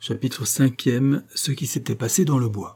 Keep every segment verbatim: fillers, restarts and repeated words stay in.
Chapitre cinquième. Ce qui s'était passé dans le bois.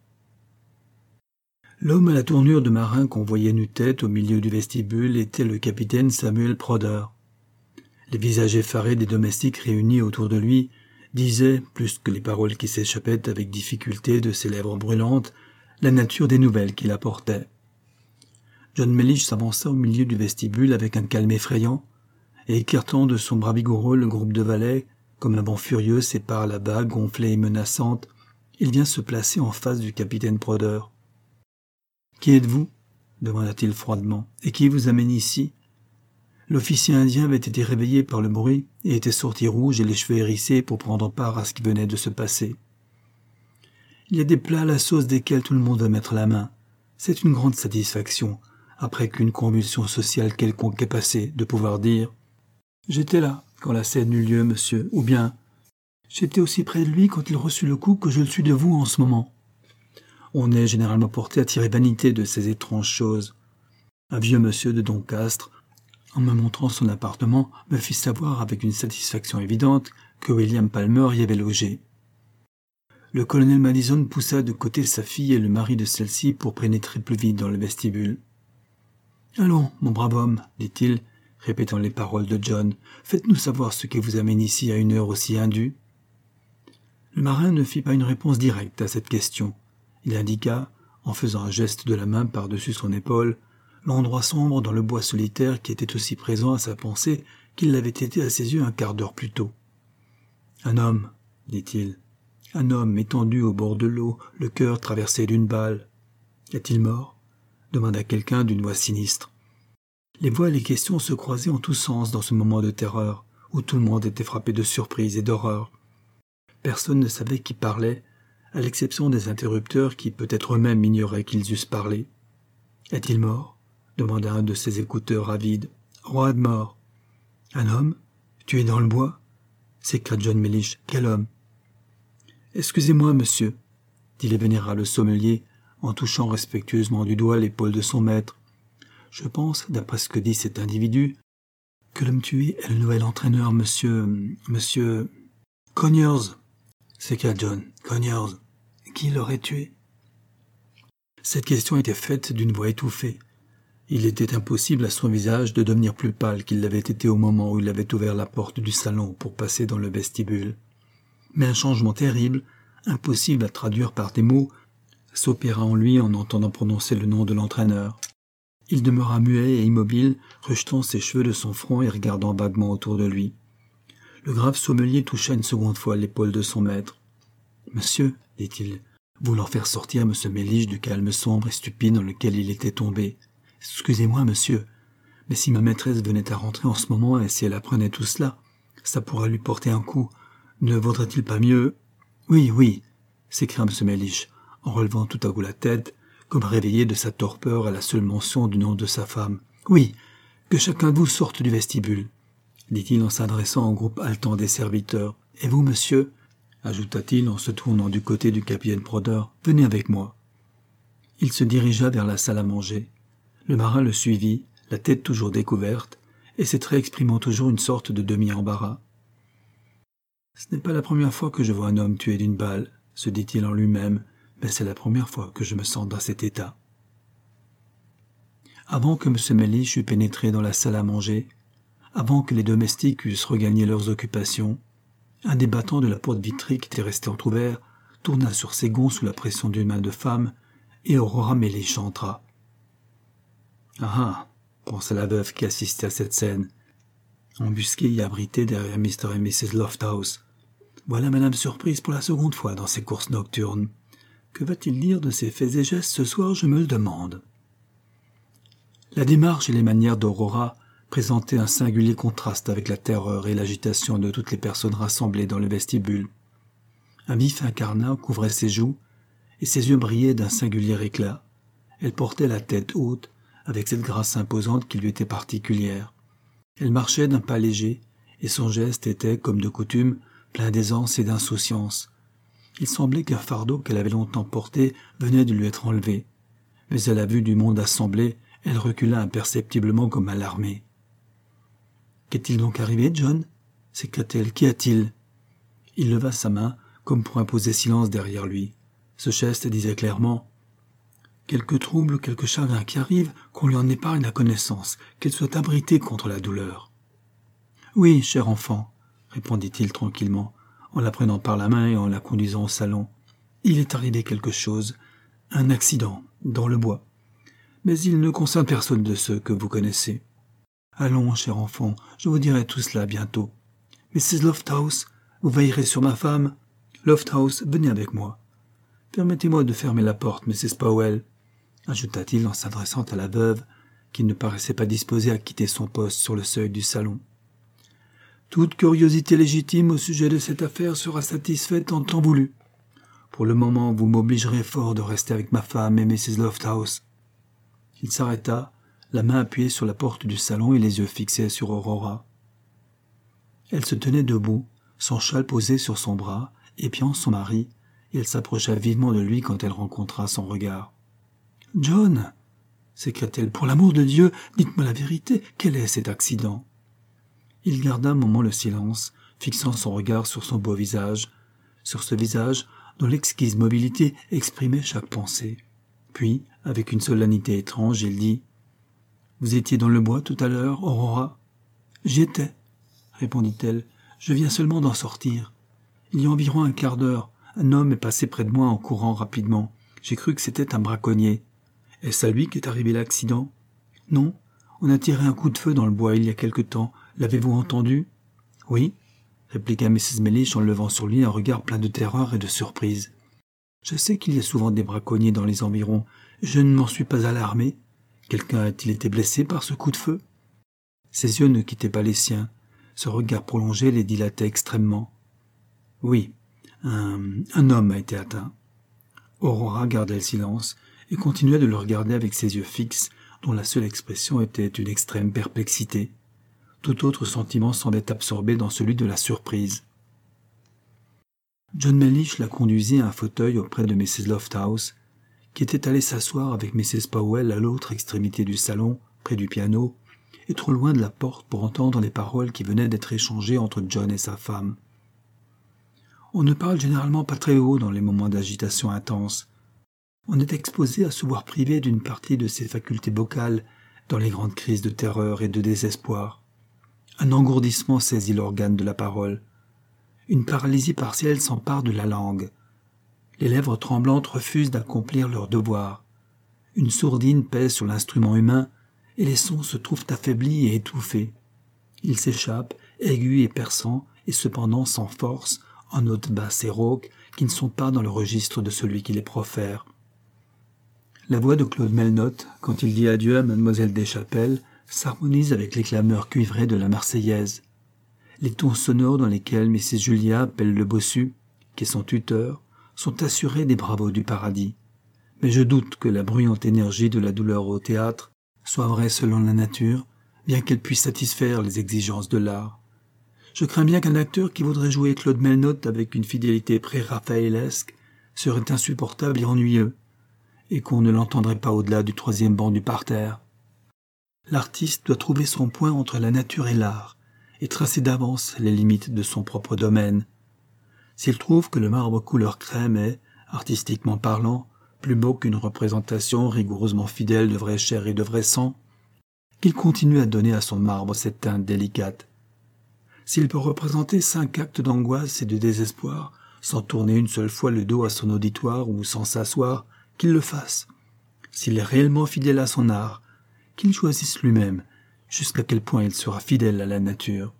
L'homme à la tournure de marin qu'on voyait nu-tête au milieu du vestibule était le capitaine Samuel Prodder. Les visages effarés des domestiques réunis autour de lui disaient, plus que les paroles qui s'échappaient avec difficulté de ses lèvres brûlantes, la nature des nouvelles qu'il apportait. John Mellish s'avança au milieu du vestibule avec un calme effrayant, et écartant de son bras vigoureux le groupe de valets, comme un vent furieux sépare la bague gonflée et menaçante, il vient se placer en face du capitaine Prodder. « Qui êtes-vous » demanda-t-il froidement. « Et qui vous amène ici ?» L'officier indien avait été réveillé par le bruit et était sorti rouge et les cheveux hérissés pour prendre part à ce qui venait de se passer. « Il y a des plats à la sauce desquels tout le monde veut mettre la main. C'est une grande satisfaction, après qu'une convulsion sociale quelconque est passée, de pouvoir dire « J'étais là quand la scène eut lieu, monsieur, ou bien « J'étais aussi près de lui quand il reçut le coup que je le suis de vous en ce moment. » On est généralement porté à tirer vanité de ces étranges choses. Un vieux monsieur de Doncastre, en me montrant son appartement, me fit savoir avec une satisfaction évidente que William Palmer y avait logé. Le colonel Madison poussa de côté sa fille et le mari de celle-ci pour pénétrer plus vite dans le vestibule. « Allons, mon brave homme, dit-il, répétant les paroles de John, faites-nous savoir ce qui vous amène ici à une heure aussi indue. » Le marin ne fit pas une réponse directe à cette question. Il indiqua, en faisant un geste de la main par-dessus son épaule, l'endroit sombre dans le bois solitaire qui était aussi présent à sa pensée qu'il l'avait été à ses yeux un quart d'heure plus tôt. « Un homme, dit-il, un homme étendu au bord de l'eau, le cœur traversé d'une balle. Est-il mort ?» demanda quelqu'un d'une voix sinistre. Les voix et les questions se croisaient en tous sens dans ce moment de terreur, où tout le monde était frappé de surprise et d'horreur. Personne ne savait qui parlait, à l'exception des interrupteurs qui peut-être eux-mêmes ignoraient qu'ils eussent parlé. « Est-il mort ?» demanda un de ses écouteurs avides. « Roide mort. »« Un homme ? Tué dans le bois ?» s'écria John Mellish. « Quel homme ?»« Excusez-moi, monsieur, » dit le vénérable sommelier, en touchant respectueusement du doigt l'épaule de son maître. « Je pense, d'après ce que dit cet individu, que l'homme tué est le nouvel entraîneur, monsieur... monsieur... Conyers !» s'écria John. « Conyers. Qui l'aurait tué ?» Cette question était faite d'une voix étouffée. Il était impossible à son visage de devenir plus pâle qu'il l'avait été au moment où il avait ouvert la porte du salon pour passer dans le vestibule. Mais un changement terrible, impossible à traduire par des mots, s'opéra en lui en entendant prononcer le nom de l'entraîneur. Il demeura muet et immobile, rejetant ses cheveux de son front et regardant vaguement autour de lui. Le grave sommelier toucha une seconde fois l'épaule de son maître. « Monsieur, dit-il, voulant faire sortir M. Mellish du calme sombre et stupide dans lequel il était tombé. « Excusez-moi, monsieur, mais si ma maîtresse venait à rentrer en ce moment et si elle apprenait tout cela, ça pourrait lui porter un coup. Ne vaudrait-il pas mieux... »« Oui, oui, » s'écria M. Mellish, en relevant tout à coup la tête, comme réveillé de sa torpeur à la seule mention du nom de sa femme. « Oui, que chacun de vous sorte du vestibule, » dit-il en s'adressant au groupe haletant des serviteurs. « Et vous, monsieur ?» ajouta-t-il en se tournant du côté du capitaine Prodder. « Venez avec moi. » Il se dirigea vers la salle à manger. Le marin le suivit, la tête toujours découverte, et ses traits exprimant toujours une sorte de demi-embarras. « Ce n'est pas la première fois que je vois un homme tué d'une balle, » se dit-il en lui-même, « mais c'est la première fois que je me sens dans cet état. » Avant que M. Mellish eût pénétré dans la salle à manger, avant que les domestiques eussent regagné leurs occupations, un des battants de la porte vitrée qui était resté entrouvert tourna sur ses gonds sous la pression d'une main de femme, et Aurora Mellish entra. « Ah ah !» pensa la veuve qui assistait à cette scène, embusquée et abritée derrière Mister et Missus Lofthouse. « Voilà madame surprise pour la seconde fois dans ses courses nocturnes. Que va-t-il dire de ses faits et gestes ce soir, je me le demande. » La démarche et les manières d'Aurora présentaient un singulier contraste avec la terreur et l'agitation de toutes les personnes rassemblées dans le vestibule. Un vif incarnat couvrait ses joues, et ses yeux brillaient d'un singulier éclat. Elle portait la tête haute, avec cette grâce imposante qui lui était particulière. Elle marchait d'un pas léger, et son geste était, comme de coutume, plein d'aisance et d'insouciance. Il semblait qu'un fardeau qu'elle avait longtemps porté venait de lui être enlevé. Mais à la vue du monde assemblé, elle recula imperceptiblement comme alarmée. « Qu'est-il donc arrivé, John » s'écria-t-elle. « Qu'y a-t-il » Il leva sa main, comme pour imposer silence derrière lui. Ce geste disait clairement « Quelque trouble ou quelque chagrin qui arrive, qu'on lui en épargne la connaissance, qu'elle soit abritée contre la douleur. »« Oui, cher enfant, » répondit-il tranquillement, en la prenant par la main et en la conduisant au salon. « Il est arrivé quelque chose, un accident, dans le bois. Mais il ne concerne personne de ceux que vous connaissez. Allons, cher enfant, je vous dirai tout cela bientôt. missus Lofthouse, vous veillerez sur ma femme. Lofthouse, venez avec moi. Permettez-moi de fermer la porte, missus Powell, ajouta-t-il en s'adressant à la veuve, qui ne paraissait pas disposée à quitter son poste sur le seuil du salon. Toute curiosité légitime au sujet de cette affaire sera satisfaite en temps voulu. Pour le moment, vous m'obligerez fort de rester avec ma femme et missus Lofthouse. Il s'arrêta, la main appuyée sur la porte du salon et les yeux fixés sur Aurora. Elle se tenait debout, son châle posé sur son bras, épiant son mari, et elle s'approcha vivement de lui quand elle rencontra son regard. « John !» s'écria-t-elle, « pour l'amour de Dieu, dites-moi la vérité, quel est cet accident ?» Il garda un moment le silence, fixant son regard sur son beau visage, sur ce visage dont l'exquise mobilité exprimait chaque pensée. Puis, avec une solennité étrange, il dit « Vous étiez dans le bois tout à l'heure, Aurora ?»« J'y étais, » répondit-elle. « Je viens seulement d'en sortir. Il y a environ un quart d'heure, un homme est passé près de moi en courant rapidement. J'ai cru que c'était un braconnier. Est-ce à lui qu'est arrivé l'accident ? Non, on a tiré un coup de feu dans le bois il y a quelque temps. L'avez-vous entendu ? Oui, répliqua missus Mellish en levant sur lui un regard plein de terreur et de surprise. Je sais qu'il y a souvent des braconniers dans les environs. Je ne m'en suis pas alarmé. Quelqu'un a-t-il été blessé par ce coup de feu ? Ses yeux ne quittaient pas les siens. Ce regard prolongé les dilatait extrêmement. Oui, un, un homme a été atteint. Aurora gardait le silence et continuait de le regarder avec ses yeux fixes, dont la seule expression était une extrême perplexité. Tout autre sentiment semblait absorbé dans celui de la surprise. John Mellish la conduisit à un fauteuil auprès de missus Lofthouse, qui était allée s'asseoir avec missus Powell à l'autre extrémité du salon, près du piano, et trop loin de la porte pour entendre les paroles qui venaient d'être échangées entre John et sa femme. On ne parle généralement pas très haut dans les moments d'agitation intense. On est exposé à se voir privé d'une partie de ses facultés vocales dans les grandes crises de terreur et de désespoir. Un engourdissement saisit l'organe de la parole. Une paralysie partielle s'empare de la langue. Les lèvres tremblantes refusent d'accomplir leur devoir. Une sourdine pèse sur l'instrument humain et les sons se trouvent affaiblis et étouffés. Ils s'échappent, aigus et perçants, et cependant sans force, en notes basses et rauques qui ne sont pas dans le registre de celui qui les profère. La voix de Claude Melnotte, quand il dit adieu à mademoiselle Deschapelles, s'harmonise avec les clameurs cuivrées de la Marseillaise. Les tons sonores dans lesquels missus Julia appelle le bossu, qui est son tuteur, sont assurés des bravos du paradis. Mais je doute que la bruyante énergie de la douleur au théâtre soit vraie selon la nature, bien qu'elle puisse satisfaire les exigences de l'art. Je crains bien qu'un acteur qui voudrait jouer Claude Melnotte avec une fidélité pré-raphaëlesque serait insupportable et ennuyeux, et qu'on ne l'entendrait pas au-delà du troisième banc du parterre. L'artiste doit trouver son point entre la nature et l'art, et tracer d'avance les limites de son propre domaine. S'il trouve que le marbre couleur crème est, artistiquement parlant, plus beau qu'une représentation rigoureusement fidèle de vraie chair et de vrai sang, qu'il continue à donner à son marbre cette teinte délicate. S'il peut représenter cinq actes d'angoisse et de désespoir, sans tourner une seule fois le dos à son auditoire ou sans s'asseoir, qu'il le fasse. S'il est réellement fidèle à son art, qu'il choisisse lui-même jusqu'à quel point il sera fidèle à la nature.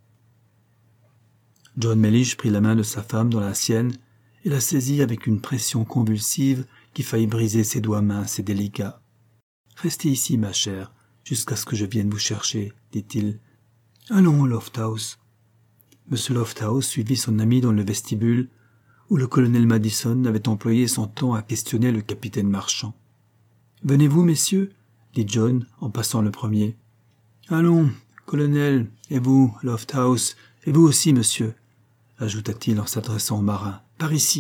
John Mellish prit la main de sa femme dans la sienne et la saisit avec une pression convulsive qui faillit briser ses doigts minces et délicats. « Restez ici, ma chère, jusqu'à ce que je vienne vous chercher, dit-il. « Allons, Lofthouse. » Monsieur Lofthouse suivit son ami dans le vestibule, où le colonel Madison avait employé son temps à questionner le capitaine Marchand. « Venez-vous, messieurs ?» dit John en passant le premier. « Allons, colonel, et vous, Lofthouse, et vous aussi, monsieur, » ajouta-t-il en s'adressant au marin. « Par ici. »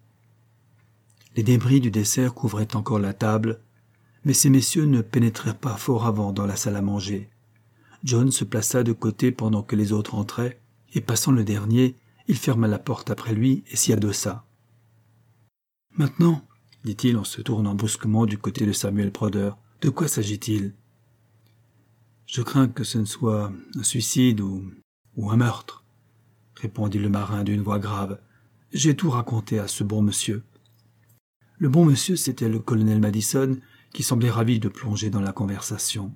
Les débris du dessert couvraient encore la table, mais ces messieurs ne pénétrèrent pas fort avant dans la salle à manger. John se plaça de côté pendant que les autres entraient, et passant le dernier, Il ferma la porte après lui et s'y adossa. « Maintenant, dit-il en se tournant brusquement du côté de Samuel Prodder, de quoi s'agit-il ? » « Je crains que ce ne soit un suicide ou, ou un meurtre, » répondit le marin d'une voix grave. « J'ai tout raconté à ce bon monsieur. » Le bon monsieur, c'était le colonel Madison, qui semblait ravi de plonger dans la conversation.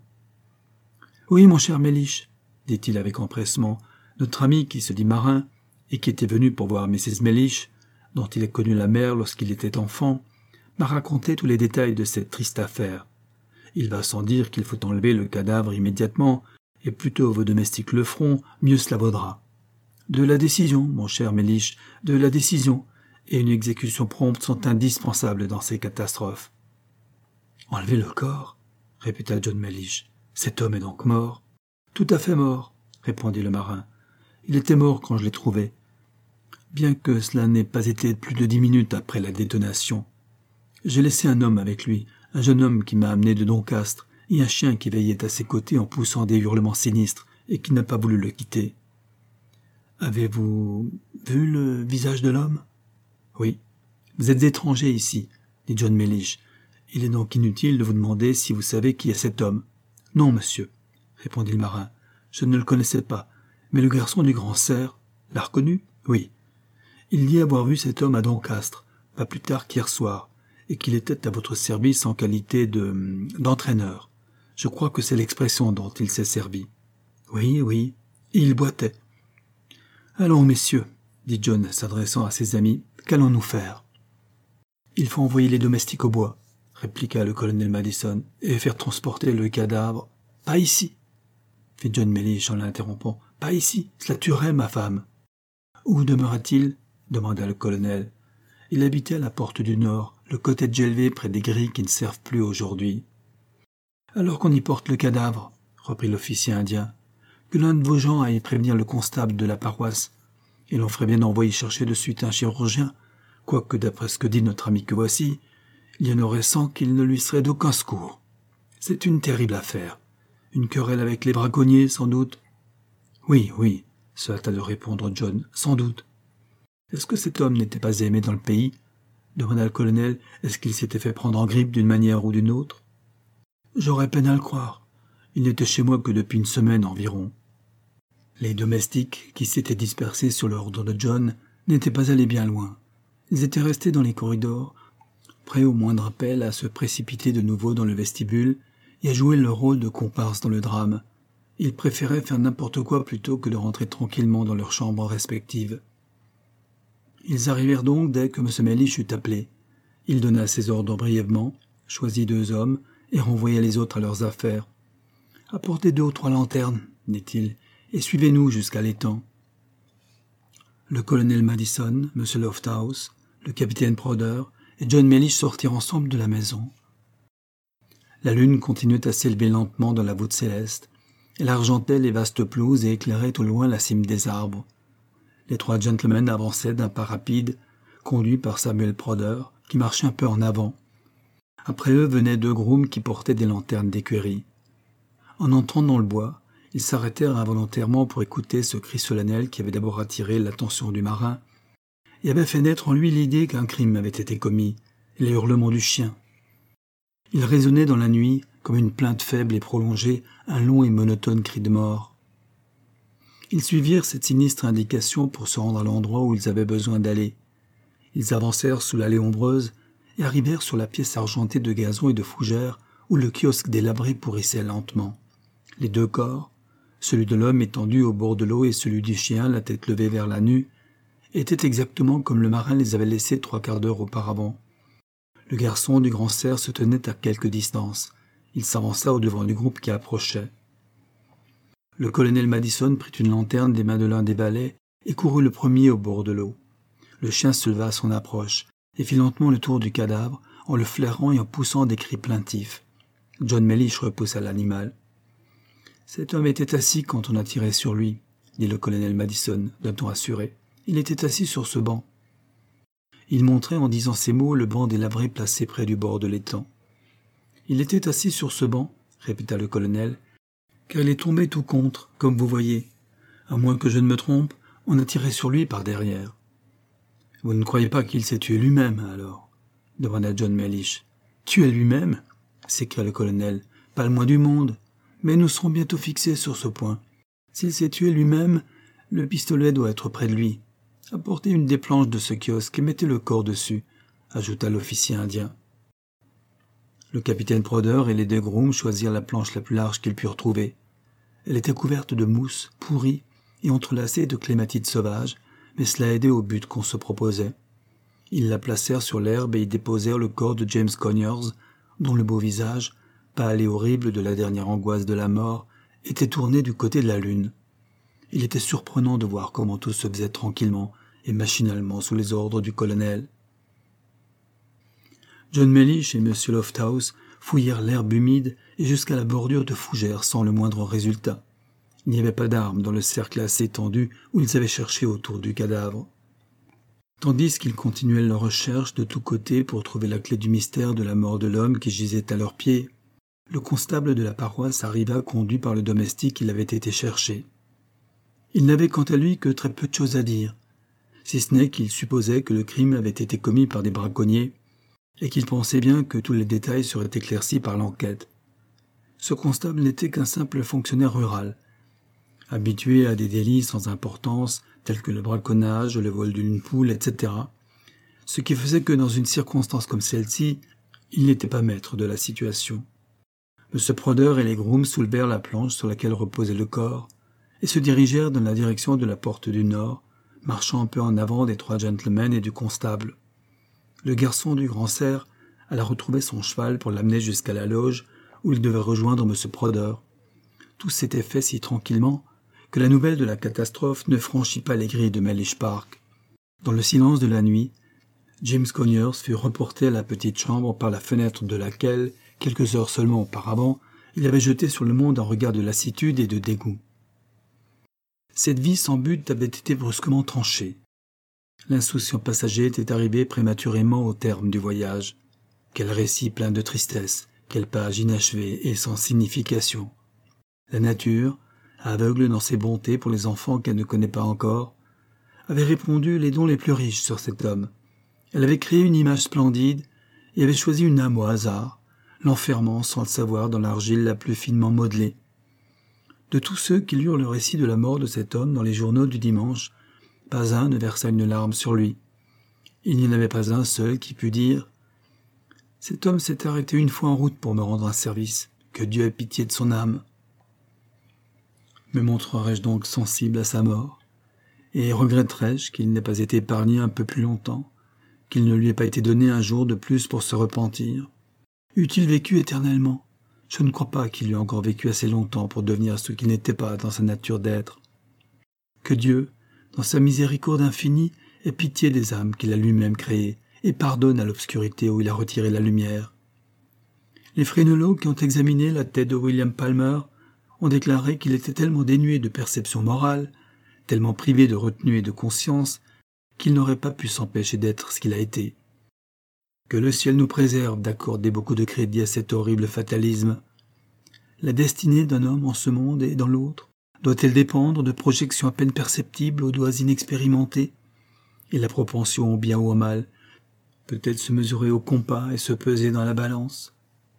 « Oui, mon cher Mellish, » dit-il avec empressement, « notre ami qui se dit marin et qui était venu pour voir missus Mellish, dont il a connu la mère lorsqu'il était enfant, m'a raconté tous les détails de cette triste affaire. Il va sans dire qu'il faut enlever le cadavre immédiatement, et plutôt vos domestiques le feront, mieux cela vaudra. De la décision, mon cher Mellish, de la décision, et une exécution prompte sont indispensables dans ces catastrophes. »« Enlever le corps ?» répéta John Mellish. « Cet homme est donc mort ?»« Tout à fait mort, » répondit le marin. « Il était mort quand je l'ai trouvé, bien que cela n'ait pas été plus de dix minutes après la détonation. J'ai laissé un homme avec lui, un jeune homme qui m'a amené de Doncaster, et un chien qui veillait à ses côtés en poussant des hurlements sinistres et qui n'a pas voulu le quitter. »« Avez-vous vu le visage de l'homme ?»« Oui. »« Vous êtes étranger ici, » dit John Mellish. « Il est donc inutile de vous demander si vous savez qui est cet homme. »« Non, monsieur, » répondit le marin. « Je ne le connaissais pas, mais le garçon du grand cerf l'a reconnu ? Oui. Il dit avoir vu cet homme à Doncaster, pas plus tard qu'hier soir, et qu'il était à votre service en qualité de d'entraîneur. Je crois que c'est l'expression dont il s'est servi. »« Oui, oui. Et il boitait. »« Allons, messieurs, » dit John, s'adressant à ses amis, « qu'allons-nous faire ?»« Il faut envoyer les domestiques au bois, » répliqua le colonel Madison, « et faire transporter le cadavre. »« Pas ici, » fit John Mellish en l'interrompant. « Pas ici, cela tuerait ma femme. »« Où demeura-t-il » demanda le colonel. « Il habitait à la porte du Nord, le cottage élevé près des grilles qui ne servent plus aujourd'hui. »« Alors qu'on y porte le cadavre, » reprit l'officier indien, « que l'un de vos gens aille prévenir le constable de la paroisse, et l'on ferait bien d'envoyer chercher de suite un chirurgien, quoique d'après ce que dit notre ami que voici, il y en aurait cent qu'il ne lui serait d'aucun secours. C'est une terrible affaire. Une querelle avec les braconniers, sans doute. »« Oui, oui, » se hâta de répondre John, « sans doute. »« Est-ce que cet homme n'était pas aimé dans le pays ?» demanda le colonel. « Est-ce qu'il s'était fait prendre en grippe d'une manière ou d'une autre ?»« J'aurais peine à le croire. Il n'était chez moi que depuis une semaine environ. » Les domestiques, qui s'étaient dispersés sur l'ordre de John, n'étaient pas allés bien loin. Ils étaient restés dans les corridors, prêts au moindre appel à se précipiter de nouveau dans le vestibule et à jouer leur rôle de comparse dans le drame. Ils préféraient faire n'importe quoi plutôt que de rentrer tranquillement dans leurs chambres respectives. Ils arrivèrent donc dès que M. Mellish eut appelé. Il donna ses ordres brièvement, choisit deux hommes et renvoya les autres à leurs affaires. « Apportez deux ou trois lanternes, » dit-il, « et suivez-nous jusqu'à l'étang. » Le colonel Madison, M. Lofthouse, le capitaine Prodder et John Mellish sortirent ensemble de la maison. La lune continuait à s'élever lentement dans la voûte céleste. Elle argentait les vastes pelouses et éclairait au loin la cime des arbres. Les trois gentlemen avançaient d'un pas rapide, conduits par Samuel Prodder, qui marchait un peu en avant. Après eux venaient deux grooms qui portaient des lanternes d'écurie. En entrant dans le bois, ils s'arrêtèrent involontairement pour écouter ce cri solennel qui avait d'abord attiré l'attention du marin et avait fait naître en lui l'idée qu'un crime avait été commis, les hurlements du chien. Il résonnait dans la nuit, comme une plainte faible et prolongée, un long et monotone cri de mort. Ils suivirent cette sinistre indication pour se rendre à l'endroit où ils avaient besoin d'aller. Ils avancèrent sous l'allée ombreuse et arrivèrent sur la pièce argentée de gazon et de fougères où le kiosque délabré pourrissait lentement. Les deux corps, celui de l'homme étendu au bord de l'eau et celui du chien, la tête levée vers la nue, étaient exactement comme le marin les avait laissés trois quarts d'heure auparavant. Le garçon du grand cerf se tenait à quelque distance. Il s'avança au-devant du groupe qui approchait. Le colonel Madison prit une lanterne des mains de l'un des valets et courut le premier au bord de l'eau. Le chien se leva à son approche et fit lentement le tour du cadavre en le flairant et en poussant des cris plaintifs. John Mellish repoussa l'animal. « Cet homme était assis quand on a tiré sur lui, » dit le colonel Madison, d'un ton assuré. « Il était assis sur ce banc. » Il montrait en disant ces mots le banc délabré placé près du bord de l'étang. « Il était assis sur ce banc, » répéta le colonel, « car il est tombé tout contre, comme vous voyez. À moins que je ne me trompe, On a tiré sur lui par derrière. « Vous ne croyez pas qu'il s'est tué lui-même, alors ?» demanda John Mellish. « Tué lui-même ?» s'écria le colonel. « Pas le moins du monde. Mais nous serons bientôt fixés sur ce point. S'il s'est tué lui-même, le pistolet doit être près de lui. Apportez une des planches de ce kiosque et mettez le corps dessus, » ajouta l'officier indien. Le capitaine Prodder et les deux grooms choisirent la planche la plus large qu'ils purent trouver. Elle était couverte de mousse, pourrie et entrelacée de clématites sauvages, mais cela aidait au but qu'on se proposait. Ils la placèrent sur l'herbe et y déposèrent le corps de James Conyers, dont le beau visage, pâle et horrible de la dernière angoisse de la mort, était tourné du côté de la lune. Il était surprenant de voir comment tout se faisait tranquillement et machinalement sous les ordres du colonel. John Mellish et M. Lofthouse fouillèrent l'herbe humide et jusqu'à la bordure de fougères sans le moindre résultat. Il n'y avait pas d'armes dans le cercle assez étendu où ils avaient cherché autour du cadavre. Tandis qu'ils continuaient leurs recherches de tous côtés pour trouver la clé du mystère de la mort de l'homme qui gisait à leurs pieds, le constable de la paroisse arriva conduit par le domestique qui avait été cherché. Il n'avait quant à lui que très peu de choses à dire, si ce n'est qu'il supposait que le crime avait été commis par des braconniers et qu'il pensait bien que tous les détails seraient éclaircis par l'enquête. Ce constable n'était qu'un simple fonctionnaire rural, habitué à des délits sans importance tels que le braconnage, le vol d'une poule, et cetera, ce qui faisait que dans une circonstance comme celle-ci, il n'était pas maître de la situation. M. Prodder et les grooms soulevèrent la planche sur laquelle reposait le corps et se dirigèrent dans la direction de la porte du nord, marchant un peu en avant des trois gentlemen et du constable. Le garçon du grand cerf alla retrouver son cheval pour l'amener jusqu'à la loge où il devait rejoindre M. Prodder. Tout s'était fait si tranquillement que la nouvelle de la catastrophe ne franchit pas les grilles de Mellish Park. Dans le silence de la nuit, James Conyers fut reporté à la petite chambre par la fenêtre de laquelle, quelques heures seulement auparavant, il avait jeté sur le monde un regard de lassitude et de dégoût. Cette vie sans but avait été brusquement tranchée. L'insouciant passager était arrivé prématurément au terme du voyage. Quel récit plein de tristesse, quelle page inachevée et sans signification. La nature, aveugle dans ses bontés pour les enfants qu'elle ne connaît pas encore, avait répandu les dons les plus riches sur cet homme. Elle avait créé une image splendide et avait choisi une âme au hasard, l'enfermant sans le savoir dans l'argile la plus finement modelée. De tous ceux qui lurent le récit de la mort de cet homme dans les journaux du dimanche, pas un ne versa une larme sur lui. Il n'y en avait pas un seul qui pût dire « Cet homme s'est arrêté une fois en route pour me rendre un service. Que Dieu ait pitié de son âme. » Me montrerai-je donc sensible à sa mort, et regretterai-je qu'il n'ait pas été épargné un peu plus longtemps, qu'il ne lui ait pas été donné un jour de plus pour se repentir? Eût-il vécu éternellement? Je ne crois pas qu'il eût encore vécu assez longtemps pour devenir ce qu'il n'était pas dans sa nature d'être. Que Dieu, dans sa miséricorde infinie, ait pitié des âmes qu'il a lui-même créées et pardonne à l'obscurité où il a retiré la lumière. Les phrénologues qui ont examiné la tête de William Palmer ont déclaré qu'il était tellement dénué de perception morale, tellement privé de retenue et de conscience, qu'il n'aurait pas pu s'empêcher d'être ce qu'il a été. Que le ciel nous préserve d'accorder beaucoup de crédit à cet horrible fatalisme. La destinée d'un homme en ce monde et dans l'autre doit-elle dépendre de projections à peine perceptibles aux doigts inexpérimentés? Et la propension au bien ou au mal peut-elle se mesurer au compas et se peser dans la balance?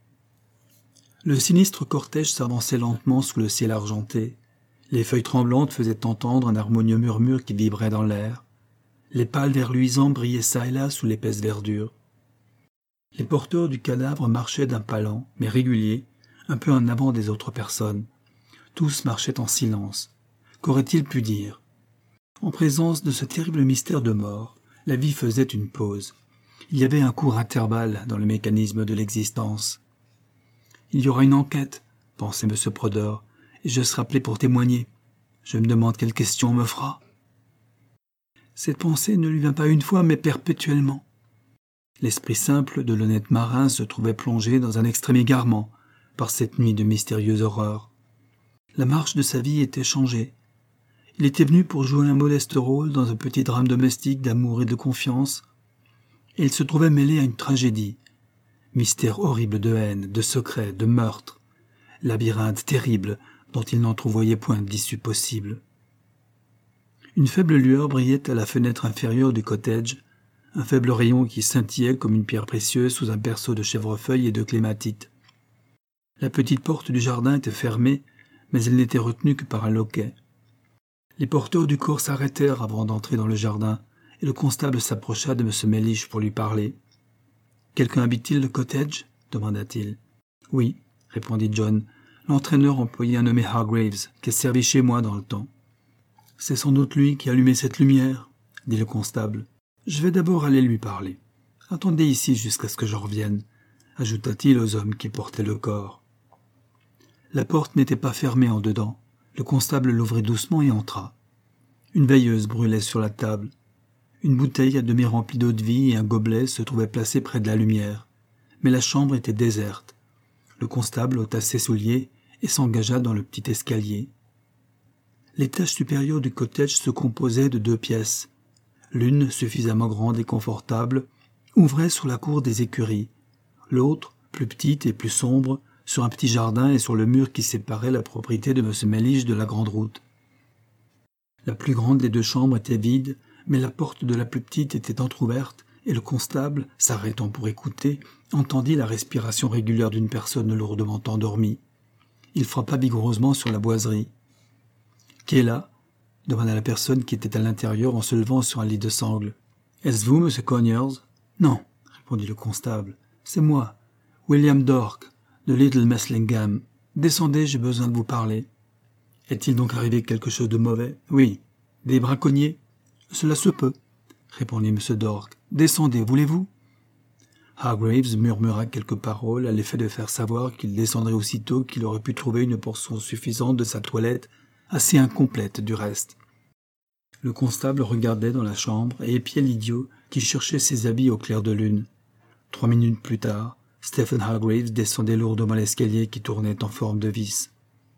Le sinistre cortège s'avançait lentement sous le ciel argenté. Les feuilles tremblantes faisaient entendre un harmonieux murmure qui vibrait dans l'air. Les pâles vers luisants brillaient çà et là sous l'épaisse verdure. Les porteurs du cadavre marchaient d'un pas lent, mais régulier, un peu en avant des autres personnes. Tous marchaient en silence. Qu'aurait-il pu dire? En présence de ce terrible mystère de mort, la vie faisait une pause. Il y avait un court intervalle dans le mécanisme de l'existence. Il y aura une enquête, pensait M. Prodder, et je serai appelé pour témoigner. Je me demande quelle question on me fera. Cette pensée ne lui vint pas une fois, mais perpétuellement. L'esprit simple de l'honnête marin se trouvait plongé dans un extrême égarement par cette nuit de mystérieuse horreur. La marche de sa vie était changée. Il était venu pour jouer un modeste rôle dans un petit drame domestique d'amour et de confiance, et il se trouvait mêlé à une tragédie, mystère horrible de haine, de secret, de meurtre, labyrinthe terrible dont il n'entrevoyait point d'issue possible. Une faible lueur brillait à la fenêtre inférieure du cottage, un faible rayon qui scintillait comme une pierre précieuse sous un berceau de chèvrefeuille et de clématite. La petite porte du jardin était fermée, mais elle n'était retenue que par un loquet. Les porteurs du corps s'arrêtèrent avant d'entrer dans le jardin, et le constable s'approcha de M. Mellish pour lui parler. « Quelqu'un habite-t-il le cottage ?» demanda-t-il. « Oui, » répondit John. « L'entraîneur employait un nommé Hargraves, qui a servi chez moi dans le temps. »« C'est sans doute lui qui a allumé cette lumière, » dit le constable. « Je vais d'abord aller lui parler. Attendez ici jusqu'à ce que je revienne, » ajouta-t-il aux hommes qui portaient le corps. La porte n'était pas fermée en dedans. Le constable l'ouvrit doucement et entra. Une veilleuse brûlait sur la table. Une bouteille à demi remplie d'eau-de-vie et un gobelet se trouvaient placés près de la lumière. Mais la chambre était déserte. Le constable ôta ses souliers et s'engagea dans le petit escalier. L'étage supérieur du cottage se composait de deux pièces. L'une, suffisamment grande et confortable, ouvrait sur la cour des écuries. L'autre, plus petite et plus sombre, sur un petit jardin et sur le mur qui séparait la propriété de M. Mellish de la grande route. La plus grande des deux chambres était vide, mais la porte de la plus petite était entr'ouverte et le constable, s'arrêtant pour écouter, entendit la respiration régulière d'une personne lourdement endormie. Il frappa vigoureusement sur la boiserie. « Qui est là ?» demanda la personne qui était à l'intérieur en se levant sur un lit de sangle. « Est-ce vous, M. Conyers ?»« Non, » répondit le constable. « C'est moi, William Dork, de Little Meslingham. Descendez, j'ai besoin de vous parler. » « Est-il donc arrivé quelque chose de mauvais ?»« Oui. »« Des braconniers ?»« Cela se peut, » répondit M. Dork. « Descendez, voulez-vous ?» Hargraves murmura quelques paroles à l'effet de faire savoir qu'il descendrait aussitôt qu'il aurait pu trouver une portion suffisante de sa toilette, assez incomplète du reste. Le constable regardait dans la chambre et épiait l'idiot qui cherchait ses habits au clair de lune. Trois minutes plus tard, Stephen Hargraves descendait lourdement l'escalier qui tournait en forme de vis.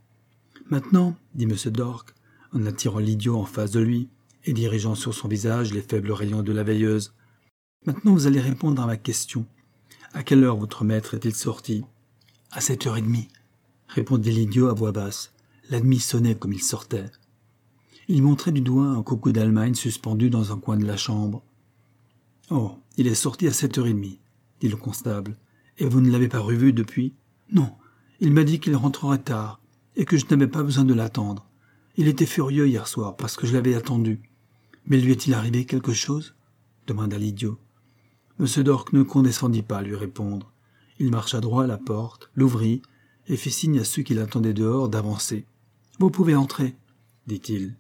« Maintenant, » dit M. Dork, en attirant l'idiot en face de lui et dirigeant sur son visage les faibles rayons de la veilleuse. « Maintenant, vous allez répondre à ma question. À quelle heure votre maître est-il sorti ?»« À sept heures et demie, » répondit l'idiot à voix basse. La demie sonnait comme il sortait. Il montrait du doigt un coucou d'Allemagne suspendu dans un coin de la chambre. « Oh, il est sorti à sept heures et demie, » dit le constable. « Et vous ne l'avez pas revu depuis ?»« Non, il m'a dit qu'il rentrerait tard et que je n'avais pas besoin de l'attendre. Il était furieux hier soir parce que je l'avais attendu. Mais lui est-il arrivé quelque chose ?» demanda l'idiot. M. Dork ne condescendit pas à lui répondre. Il marcha droit à la porte, l'ouvrit et fit signe à ceux qui l'attendaient dehors d'avancer. « Vous pouvez entrer, » dit-il.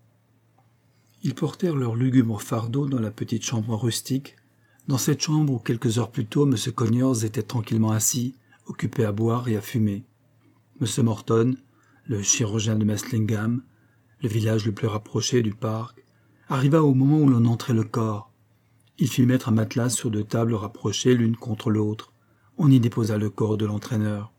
Ils portèrent leur lugubre fardeau dans la petite chambre rustique, dans cette chambre où quelques heures plus tôt M. Conyers était tranquillement assis, occupé à boire et à fumer. M. Morton, le chirurgien de Meslingham, le village le plus rapproché du parc, arriva au moment où l'on entrait le corps. Il fit mettre un matelas sur deux tables rapprochées l'une contre l'autre. On y déposa le corps de l'entraîneur.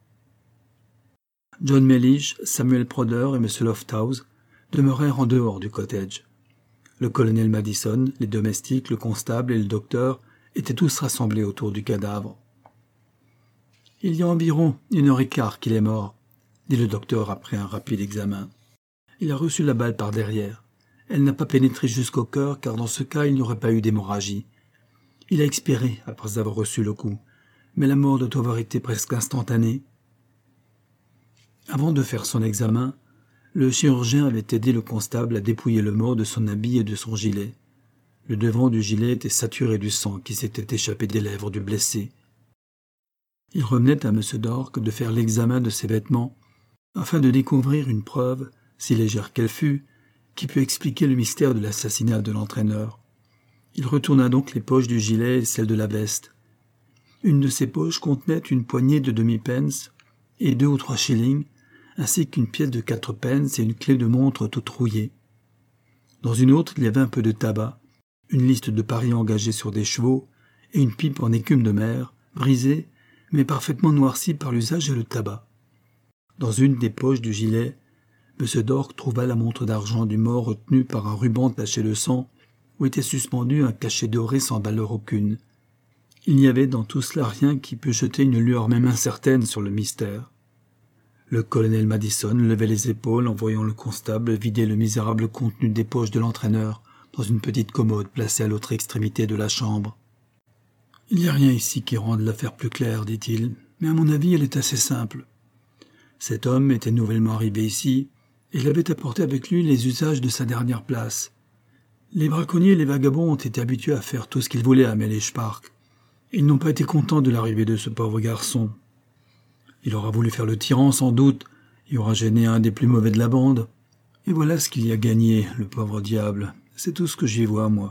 John Mellish, Samuel Prodder et M. Lofthouse demeurèrent en dehors du cottage. Le colonel Madison, les domestiques, le constable et le docteur étaient tous rassemblés autour du cadavre. « Il y a environ une heure et quart qu'il est mort, » dit le docteur après un rapide examen. « Il a reçu la balle par derrière. Elle n'a pas pénétré jusqu'au cœur, car dans ce cas, il n'y aurait pas eu d'hémorragie. Il a expiré après avoir reçu le coup, mais la mort doit avoir été presque instantanée. » Avant de faire son examen, le chirurgien avait aidé le constable à dépouiller le mort de son habit et de son gilet. Le devant du gilet était saturé du sang qui s'était échappé des lèvres du blessé. Il revenait à M. Dork de faire l'examen de ses vêtements, afin de découvrir une preuve, si légère qu'elle fût, qui pût expliquer le mystère de l'assassinat de l'entraîneur. Il retourna donc les poches du gilet et celles de la veste. Une de ces poches contenait une poignée de demi-pence et deux ou trois shillings, ainsi qu'une pièce de quatre pence et une clé de montre toute rouillée. Dans une autre, il y avait un peu de tabac, une liste de paris engagés sur des chevaux et une pipe en écume de mer, brisée, mais parfaitement noircie par l'usage et le tabac. Dans une des poches du gilet, M. Dork trouva la montre d'argent du mort retenue par un ruban taché de sang, où était suspendu un cachet doré sans valeur aucune. Il n'y avait dans tout cela rien qui pût jeter une lueur même incertaine sur le mystère. Le colonel Madison levait les épaules en voyant le constable vider le misérable contenu des poches de l'entraîneur dans une petite commode placée à l'autre extrémité de la chambre. « Il n'y a rien ici qui rende l'affaire plus claire, dit-il, mais à mon avis elle est assez simple. Cet homme était nouvellement arrivé ici, et il avait apporté avec lui les usages de sa dernière place. Les braconniers et les vagabonds ont été habitués à faire tout ce qu'ils voulaient à Mellish Park. Ils n'ont pas été contents de l'arrivée de ce pauvre garçon. Il aura voulu faire le tyran sans doute, il aura gêné un des plus mauvais de la bande, et voilà ce qu'il y a gagné, le pauvre diable, c'est tout ce que j'y vois, moi. »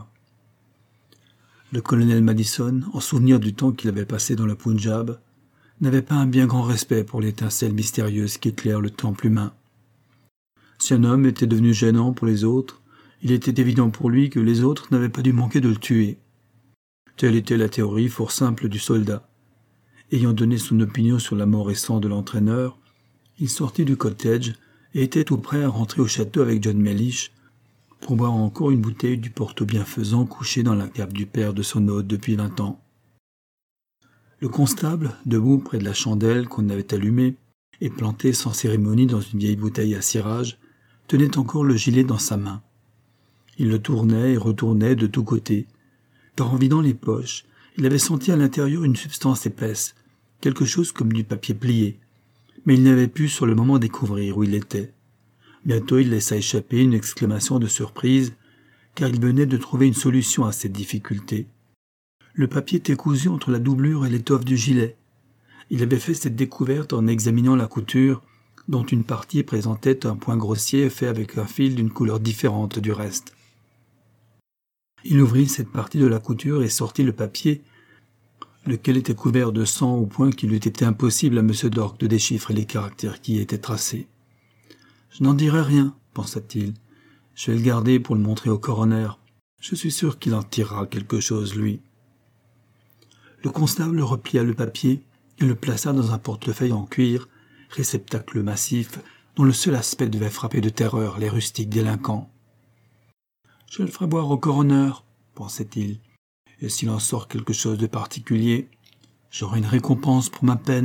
Le colonel Madison, en souvenir du temps qu'il avait passé dans le Punjab, n'avait pas un bien grand respect pour l'étincelle mystérieuse qui éclaire le temple humain. Si un homme était devenu gênant pour les autres, il était évident pour lui que les autres n'avaient pas dû manquer de le tuer. Telle était la théorie fort simple du soldat. Ayant donné son opinion sur la mort récente de l'entraîneur, il sortit du cottage et était tout prêt à rentrer au château avec John Mellish pour boire encore une bouteille du porto-bienfaisant couché dans la cave du père de son hôte depuis vingt ans. Le constable, debout près de la chandelle qu'on avait allumée et plantée sans cérémonie dans une vieille bouteille à cirage, tenait encore le gilet dans sa main. Il le tournait et retournait de tous côtés, car en vidant les poches, il avait senti à l'intérieur une substance épaisse, quelque chose comme du papier plié, mais il n'avait pu sur le moment découvrir où il était. Bientôt il laissa échapper une exclamation de surprise, car il venait de trouver une solution à cette difficulté. Le papier était cousu entre la doublure et l'étoffe du gilet. Il avait fait cette découverte en examinant la couture, dont une partie présentait un point grossier fait avec un fil d'une couleur différente du reste. Il ouvrit cette partie de la couture et sortit le papier, lequel était couvert de sang au point qu'il eût été impossible à M. Dork de déchiffrer les caractères qui y étaient tracés. « Je n'en dirai rien, pensa-t-il. Je vais le garder pour le montrer au coroner. Je suis sûr qu'il en tirera quelque chose, lui. » Le constable replia le papier et le plaça dans un portefeuille en cuir, réceptacle massif dont le seul aspect devait frapper de terreur les rustiques délinquants. « Je le ferai boire au coroner, pensait-il, et s'il en sort quelque chose de particulier, j'aurai une récompense pour ma peine. »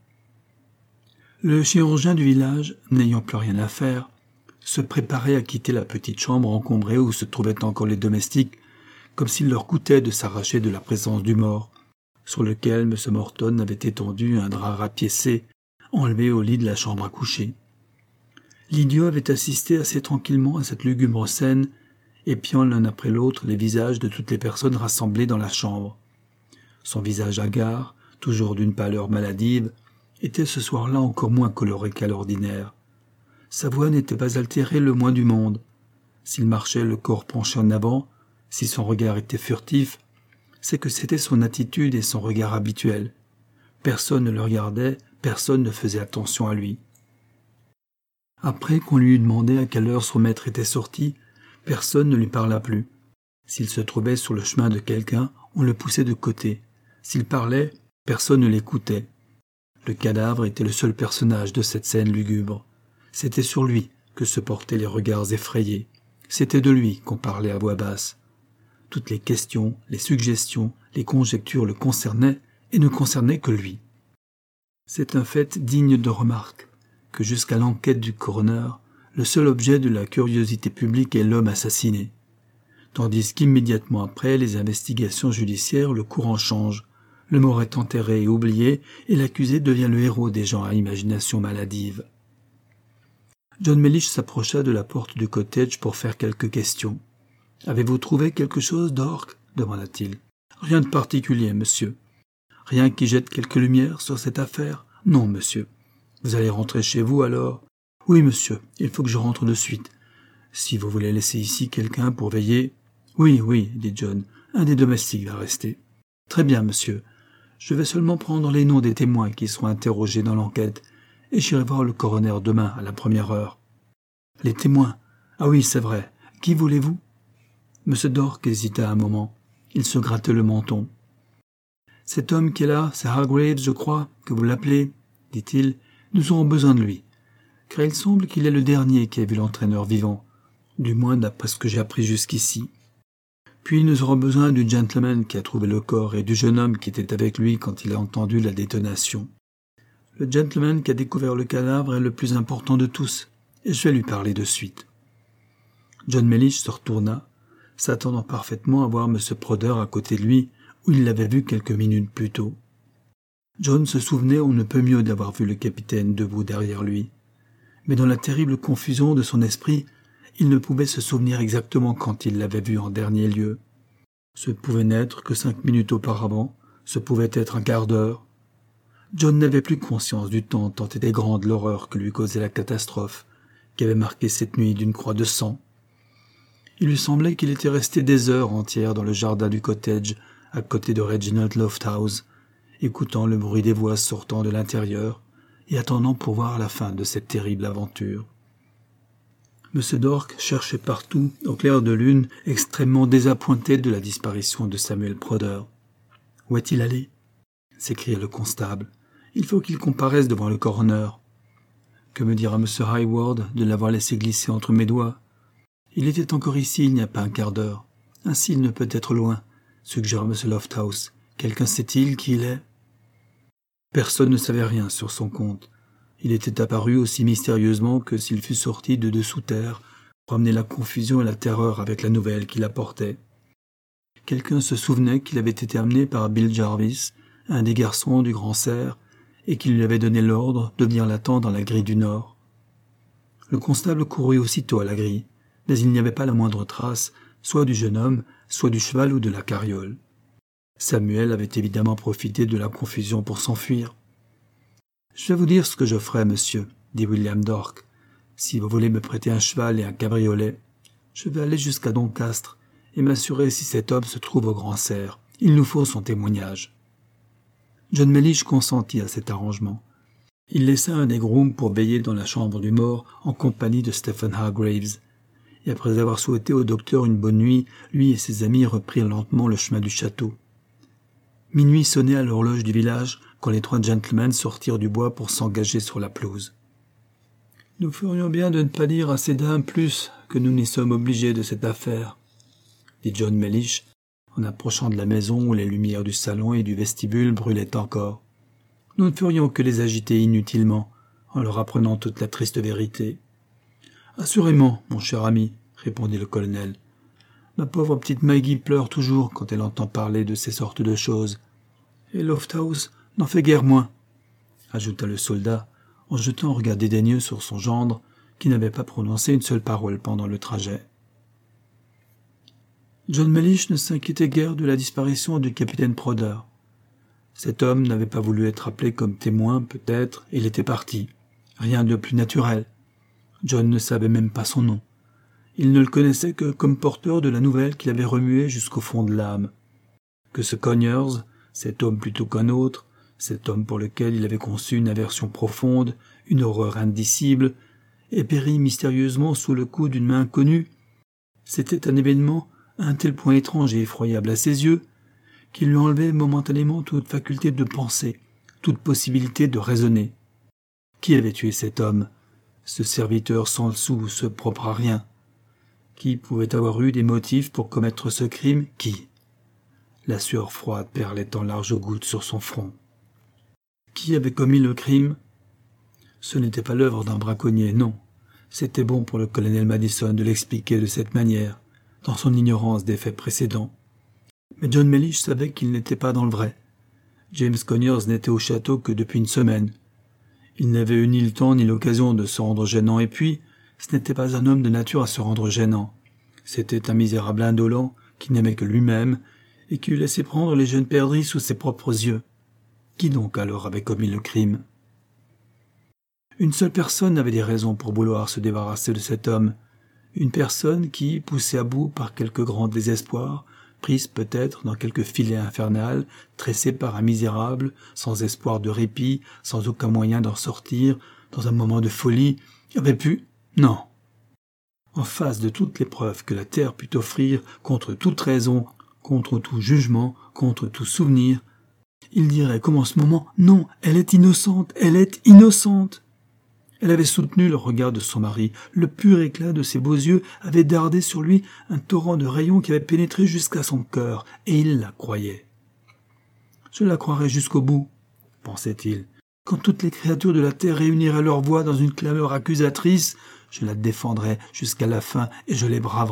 Le chirurgien du village, n'ayant plus rien à faire, se préparait à quitter la petite chambre encombrée où se trouvaient encore les domestiques, comme s'il leur coûtait de s'arracher de la présence du mort, sur lequel M. Morton avait étendu un drap rapiécé, enlevé au lit de la chambre à coucher. L'idiot avait assisté assez tranquillement à cette lugubre scène, épiant l'un après l'autre les visages de toutes les personnes rassemblées dans la chambre. Son visage hagard, toujours d'une pâleur maladive, était ce soir-là encore moins coloré qu'à l'ordinaire. Sa voix n'était pas altérée le moins du monde. S'il marchait le corps penché en avant, si son regard était furtif, c'est que c'était son attitude et son regard habituels. Personne ne le regardait, personne ne faisait attention à lui. Après qu'on lui eut demandé à quelle heure son maître était sorti, personne ne lui parla plus. S'il se trouvait sur le chemin de quelqu'un, on le poussait de côté. S'il parlait, personne ne l'écoutait. Le cadavre était le seul personnage de cette scène lugubre. C'était sur lui que se portaient les regards effrayés. C'était de lui qu'on parlait à voix basse. Toutes les questions, les suggestions, les conjectures le concernaient et ne concernaient que lui. C'est un fait digne de remarque que jusqu'à l'enquête du coroner, le seul objet de la curiosité publique est l'homme assassiné, tandis qu'immédiatement après les investigations judiciaires, le courant change, le mort est enterré et oublié, et l'accusé devient le héros des gens à imagination maladive. John Mellish s'approcha de la porte du cottage pour faire quelques questions. « Avez-vous trouvé quelque chose, Dork ?» demanda-t-il. « Rien de particulier, monsieur. Rien qui jette quelque lumière sur cette affaire ? Non, monsieur. Vous allez rentrer chez vous, alors ? Oui, monsieur, il faut que je rentre de suite. Si vous voulez laisser ici quelqu'un pour veiller... Oui, oui, dit John, un des domestiques va rester. Très bien, monsieur. Je vais seulement prendre les noms des témoins qui seront interrogés dans l'enquête, et j'irai voir le coroner demain à la première heure. Les témoins ? Ah oui, c'est vrai. Qui voulez-vous ? Monsieur Dork hésita un moment. Il se grattait le menton. « Cet homme qui est là, c'est Hargraves, je crois, que vous l'appelez, dit-il. Nous aurons besoin de lui, car il semble qu'il est le dernier qui a vu l'entraîneur vivant, du moins d'après ce que j'ai appris jusqu'ici. Puis nous aurons besoin du gentleman qui a trouvé le corps et du jeune homme qui était avec lui quand il a entendu la détonation. Le gentleman qui a découvert le cadavre est le plus important de tous, et je vais lui parler de suite. » John Mellish se retourna, s'attendant parfaitement à voir M. Prodder à côté de lui, où il l'avait vu quelques minutes plus tôt. John se souvenait on ne peut mieux d'avoir vu le capitaine debout derrière lui. Mais dans la terrible confusion de son esprit, il ne pouvait se souvenir exactement quand il l'avait vu en dernier lieu. Ce pouvait n'être que cinq minutes auparavant, ce pouvait être un quart d'heure. John n'avait plus conscience du temps tant était grande l'horreur que lui causait la catastrophe, qui avait marqué cette nuit d'une croix de sang. Il lui semblait qu'il était resté des heures entières dans le jardin du cottage, à côté de Reginald Lofthouse, écoutant le bruit des voix sortant de l'intérieur et attendant pour voir la fin de cette terrible aventure. M. Dork cherchait partout, au clair de lune, extrêmement désappointé de la disparition de Samuel Prodder. « Où est-il allé » s'écria le constable. « Il faut qu'il comparaisse devant le coroner. Que me dira M. Hayward de l'avoir laissé glisser entre mes doigts ? Il était encore ici il n'y a pas un quart d'heure. Ainsi il ne peut être loin, suggéra M. Lofthouse. Quelqu'un sait-il qui il est ? » Personne ne savait rien sur son compte. Il était apparu aussi mystérieusement que s'il fût sorti de dessous terre, pour amener la confusion et la terreur avec la nouvelle qu'il apportait. Quelqu'un se souvenait qu'il avait été amené par Bill Jarvis, un des garçons du Grand Cerf, et qu'il lui avait donné l'ordre de venir l'attendre dans la grille du Nord. Le constable courut aussitôt à la grille, mais il n'y avait pas la moindre trace, soit du jeune homme, soit du cheval ou de la carriole. Samuel avait évidemment profité de la confusion pour s'enfuir. « Je vais vous dire ce que je ferai, monsieur, » dit William Dork. « Si vous voulez me prêter un cheval et un cabriolet, je vais aller jusqu'à Doncaster et m'assurer si cet homme se trouve au Grand Cerf. Il nous faut son témoignage. » John Mellish consentit à cet arrangement. Il laissa un des grooms pour veiller dans la chambre du mort en compagnie de Stephen Hargraves, et après avoir souhaité au docteur une bonne nuit, lui et ses amis reprirent lentement le chemin du château. Minuit sonnait à l'horloge du village quand les trois gentlemen sortirent du bois pour s'engager sur la pelouse. « Nous ferions bien de ne pas dire à ces dames plus que nous n'y sommes obligés de cette affaire, » dit John Mellish, en approchant de la maison où les lumières du salon et du vestibule brûlaient encore. « Nous ne ferions que les agiter inutilement, en leur apprenant toute la triste vérité. »« Assurément, mon cher ami, » répondit le colonel. « Ma pauvre petite Maggie pleure toujours quand elle entend parler de ces sortes de choses. Et Lofthouse n'en fait guère moins, » ajouta le soldat, en jetant un regard dédaigneux sur son gendre, qui n'avait pas prononcé une seule parole pendant le trajet. John Mellish ne s'inquiétait guère de la disparition du capitaine Prodder. Cet homme n'avait pas voulu être appelé comme témoin, peut-être, et il était parti. Rien de plus naturel. John ne savait même pas son nom. Il ne le connaissait que comme porteur de la nouvelle qu'il avait remuée jusqu'au fond de l'âme. Que ce Conyers, cet homme plutôt qu'un autre, cet homme pour lequel il avait conçu une aversion profonde, une horreur indicible, ait péri mystérieusement sous le coup d'une main inconnue, c'était un événement à un tel point étrange et effroyable à ses yeux, qu'il lui enlevait momentanément toute faculté de penser, toute possibilité de raisonner. Qui avait tué cet homme, ce serviteur sans le sou, ce propre à rien? Qui pouvait avoir eu des motifs pour commettre ce crime? Qui? La sueur froide perlait en larges gouttes sur son front. Qui avait commis le crime? Ce n'était pas l'œuvre d'un braconnier, non. C'était bon pour le colonel Madison de l'expliquer de cette manière, dans son ignorance des faits précédents. Mais John Mellish savait qu'il n'était pas dans le vrai. James Conyers n'était au château que depuis une semaine. Il n'avait eu ni le temps ni l'occasion de se rendre gênant, et puis, ce n'était pas un homme de nature à se rendre gênant. C'était un misérable indolent qui n'aimait que lui-même et qui eût laissé prendre les jeunes perdrix sous ses propres yeux. Qui donc alors avait commis le crime? Une seule personne avait des raisons pour vouloir se débarrasser de cet homme, une personne qui, poussée à bout par quelque grand désespoir, prise peut-être dans quelque filet infernal, tressée par un misérable, sans espoir de répit, sans aucun moyen d'en sortir, dans un moment de folie, avait pu... Non. En face de toutes les preuves que la terre put offrir contre toute raison, contre tout jugement, contre tout souvenir, il dirait comme en ce moment, non, elle est innocente, elle est innocente. Elle avait soutenu le regard de son mari, le pur éclat de ses beaux yeux avait dardé sur lui un torrent de rayons qui avait pénétré jusqu'à son cœur, et il la croyait. « Je la croirai jusqu'au bout, » pensait-il, Quand toutes les créatures de la terre réuniraient leurs voix dans une clameur accusatrice, je la défendrais jusqu'à la fin et je les braverais. »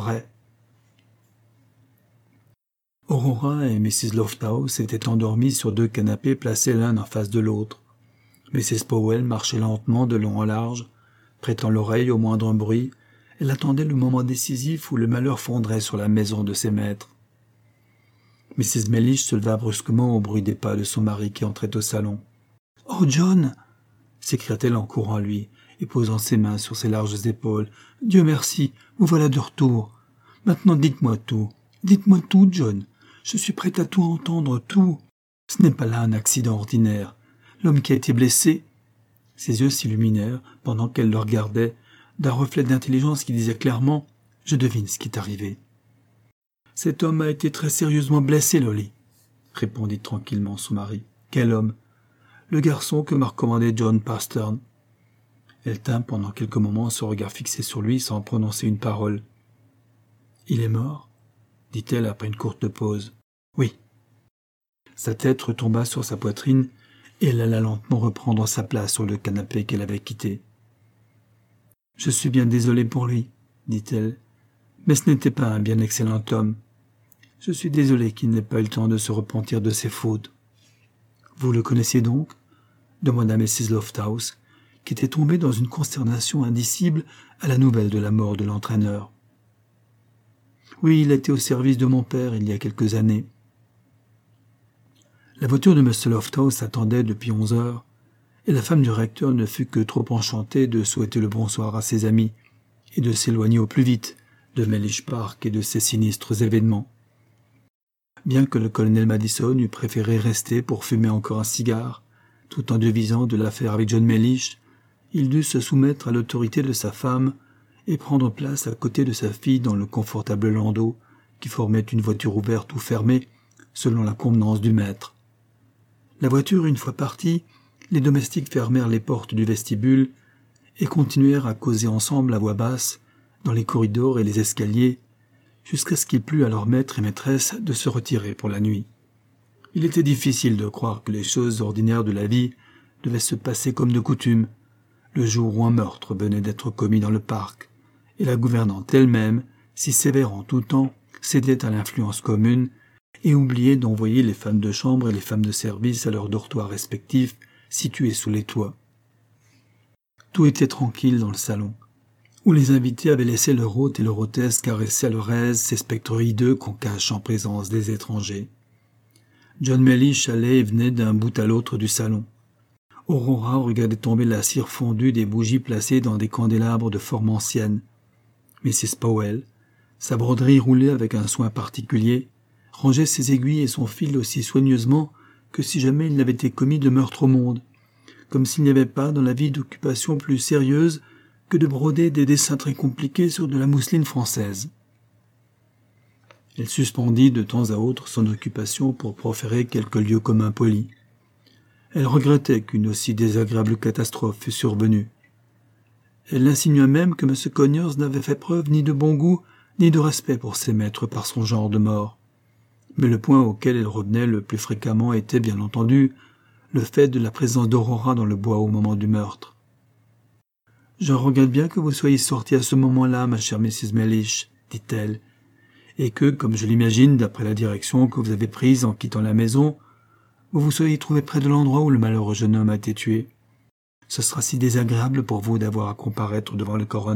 Aurora et missus Lofthouse étaient endormies sur deux canapés placés l'un en face de l'autre. missus Powell marchait lentement de long en large, prêtant l'oreille au moindre bruit. Elle attendait le moment décisif où le malheur fondrait sur la maison de ses maîtres. missus Mellish se leva brusquement au bruit des pas de son mari qui entrait au salon. « Oh, John !» s'écria-t-elle en courant à lui et posant ses mains sur ses larges épaules. « Dieu merci, vous voilà de retour. Maintenant dites-moi tout. Dites-moi tout, John. Je suis prête à tout entendre, tout. Ce n'est pas là un accident ordinaire. L'homme qui a été blessé... » Ses yeux s'illuminèrent pendant qu'elle le regardait, d'un reflet d'intelligence qui disait clairement « Je devine ce qui est arrivé. » « Cet homme a été très sérieusement blessé, Lolly, » répondit tranquillement son mari. « Quel homme ?»« Le garçon que m'a recommandé John Pastern. » Elle tint pendant quelques moments son regard fixé sur lui sans prononcer une parole. « Il est mort ?» dit-elle après une courte pause. « Oui. » Sa tête retomba sur sa poitrine et elle alla lentement reprendre sa place sur le canapé qu'elle avait quitté. « Je suis bien désolée pour lui, » dit-elle, « mais ce n'était pas un bien excellent homme. Je suis désolée qu'il n'ait pas eu le temps de se repentir de ses fautes. »« Vous le connaissiez donc ?» demanda missus Lofthouse, qui était tombée dans une consternation indicible à la nouvelle de la mort de l'entraîneur. « Oui, il a été au service de mon père il y a quelques années. » La voiture de M. Lofthouse attendait depuis onze heures, et la femme du recteur ne fut que trop enchantée de souhaiter le bonsoir à ses amis et de s'éloigner au plus vite de Mellish Park et de ces sinistres événements. Bien que le colonel Madison eût préféré rester pour fumer encore un cigare, tout en devisant de l'affaire avec John Mellish, il dut se soumettre à l'autorité de sa femme et prendre place à côté de sa fille dans le confortable landau qui formait une voiture ouverte ou fermée selon la convenance du maître. La voiture une fois partie, les domestiques fermèrent les portes du vestibule et continuèrent à causer ensemble à voix basse dans les corridors et les escaliers jusqu'à ce qu'il plût à leur maître et maîtresse de se retirer pour la nuit. Il était difficile de croire que les choses ordinaires de la vie devaient se passer comme de coutume, le jour où un meurtre venait d'être commis dans le parc, et la gouvernante elle-même, si sévère en tout temps, cédait à l'influence commune et oubliait d'envoyer les femmes de chambre et les femmes de service à leurs dortoirs respectifs situés sous les toits. Tout était tranquille dans le salon, où les invités avaient laissé leur hôte et leur hôtesse caresser à leur aise ces spectres hideux qu'on cache en présence des étrangers. John Mellish allait et venait d'un bout à l'autre du salon. Aurora regardait tomber la cire fondue des bougies placées dans des candélabres de forme ancienne. missus Powell, sa broderie roulée avec un soin particulier, rangeait ses aiguilles et son fil aussi soigneusement que si jamais il n'avait été commis de meurtre au monde, comme s'il n'y avait pas dans la vie d'occupation plus sérieuse que de broder des dessins très compliqués sur de la mousseline française. Elle suspendit de temps à autre son occupation pour proférer quelques lieux communs polis. Elle regrettait qu'une aussi désagréable catastrophe fût survenue. Elle insinua même que M. Conyers n'avait fait preuve ni de bon goût ni de respect pour ses maîtres par son genre de mort. Mais le point auquel elle revenait le plus fréquemment était, bien entendu, le fait de la présence d'Aurora dans le bois au moment du meurtre. « Je regrette bien que vous soyez sortie à ce moment-là, ma chère missus Mellish, » dit-elle, « et que, comme je l'imagine, d'après la direction que vous avez prise en quittant la maison, vous vous soyez trouvé près de l'endroit où le malheureux jeune homme a été tué. Ce sera si désagréable pour vous d'avoir à comparaître devant le coroner. »«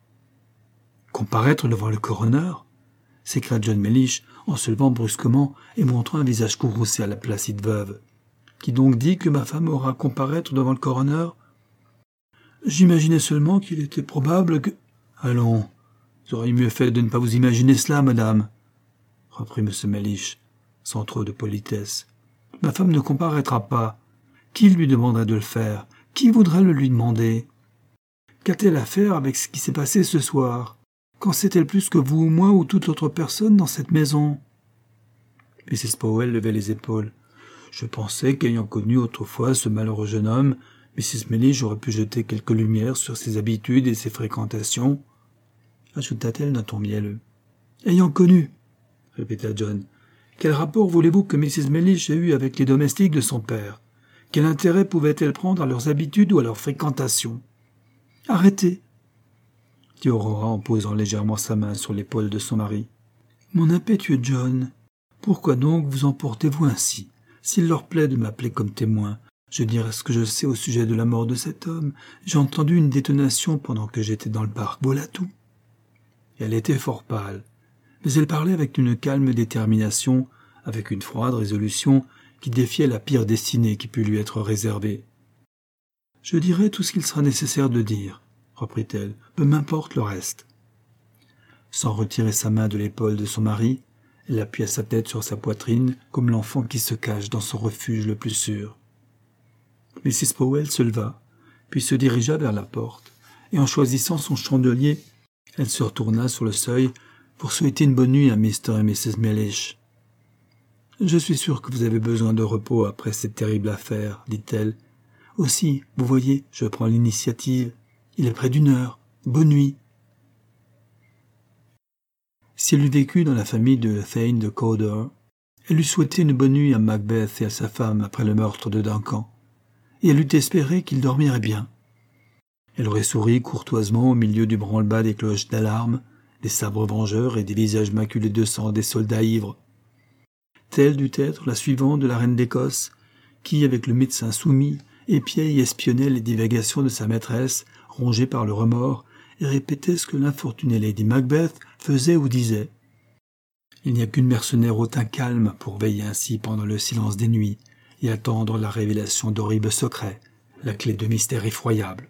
Comparaître devant le coroner ?» s'écria John Mellish en se levant brusquement et montrant un visage courroucé à la placide veuve. « Qui donc dit que ma femme aura à comparaître devant le coroner ? J'imaginais seulement qu'il était probable que... »« Allons, vous auriez mieux fait de ne pas vous imaginer cela, madame, » reprit M. Mellish, sans trop de politesse. « Ma femme ne comparaîtra pas. Qui lui demanderait de le faire ? Qui voudrait le lui demander ? Qu'a-t-elle à faire avec ce qui s'est passé ce soir ? Qu'en sait-elle plus que vous ou moi ou toute autre personne dans cette maison ?» missus Powell levait les épaules. « Je pensais qu'ayant connu autrefois ce malheureux jeune homme, missus Mellish aurait pu jeter quelques lumières sur ses habitudes et ses fréquentations, » ajouta-t-elle d'un ton mielleux. « Ayant connu, » répéta John. « Quel rapport voulez-vous que missus Mellish ait eu avec les domestiques de son père ? Quel intérêt pouvaient-elles prendre à leurs habitudes ou à leur fréquentation? Arrêtez, dit Aurora en posant légèrement sa main sur l'épaule de son mari. Mon impétueux John, pourquoi donc vous emportez-vous ainsi? S'il leur plaît de m'appeler comme témoin, je dirai ce que je sais au sujet de la mort de cet homme. J'ai entendu une détonation pendant que j'étais dans le parc. Voilà tout. Elle était fort pâle, mais elle parlait avec une calme détermination, avec une froide résolution qui défiait la pire destinée qui pût lui être réservée. « Je dirai tout ce qu'il sera nécessaire de dire, » reprit-elle, « peu m'importe le reste. » Sans retirer sa main de l'épaule de son mari, elle appuya sa tête sur sa poitrine comme l'enfant qui se cache dans son refuge le plus sûr. Mrs Powell se leva, puis se dirigea vers la porte, et en choisissant son chandelier, elle se retourna sur le seuil pour souhaiter une bonne nuit à Mister et Missus Mellish. « Je suis sûre que vous avez besoin de repos après cette terrible affaire, dit-elle. Aussi, vous voyez, je prends l'initiative. Il est près d'une heure. Bonne nuit. » Si elle eût vécu dans la famille de Thane de Cawdor, elle eût souhaité une bonne nuit à Macbeth et à sa femme après le meurtre de Duncan, et elle eût espéré qu'ils dormiraient bien. Elle aurait souri courtoisement au milieu du branle-bas des cloches d'alarme, des sabres vengeurs et des visages maculés de sang des soldats ivres. Telle dut être la suivante de la reine d'Écosse, qui, avec le médecin soumis, épiait et espionnait les divagations de sa maîtresse, rongée par le remords, et répétait ce que l'infortunée Lady Macbeth faisait ou disait. Il n'y a qu'une mercenaire au teint calme pour veiller ainsi pendant le silence des nuits et attendre la révélation d'horribles secrets, la clé de mystères effroyables.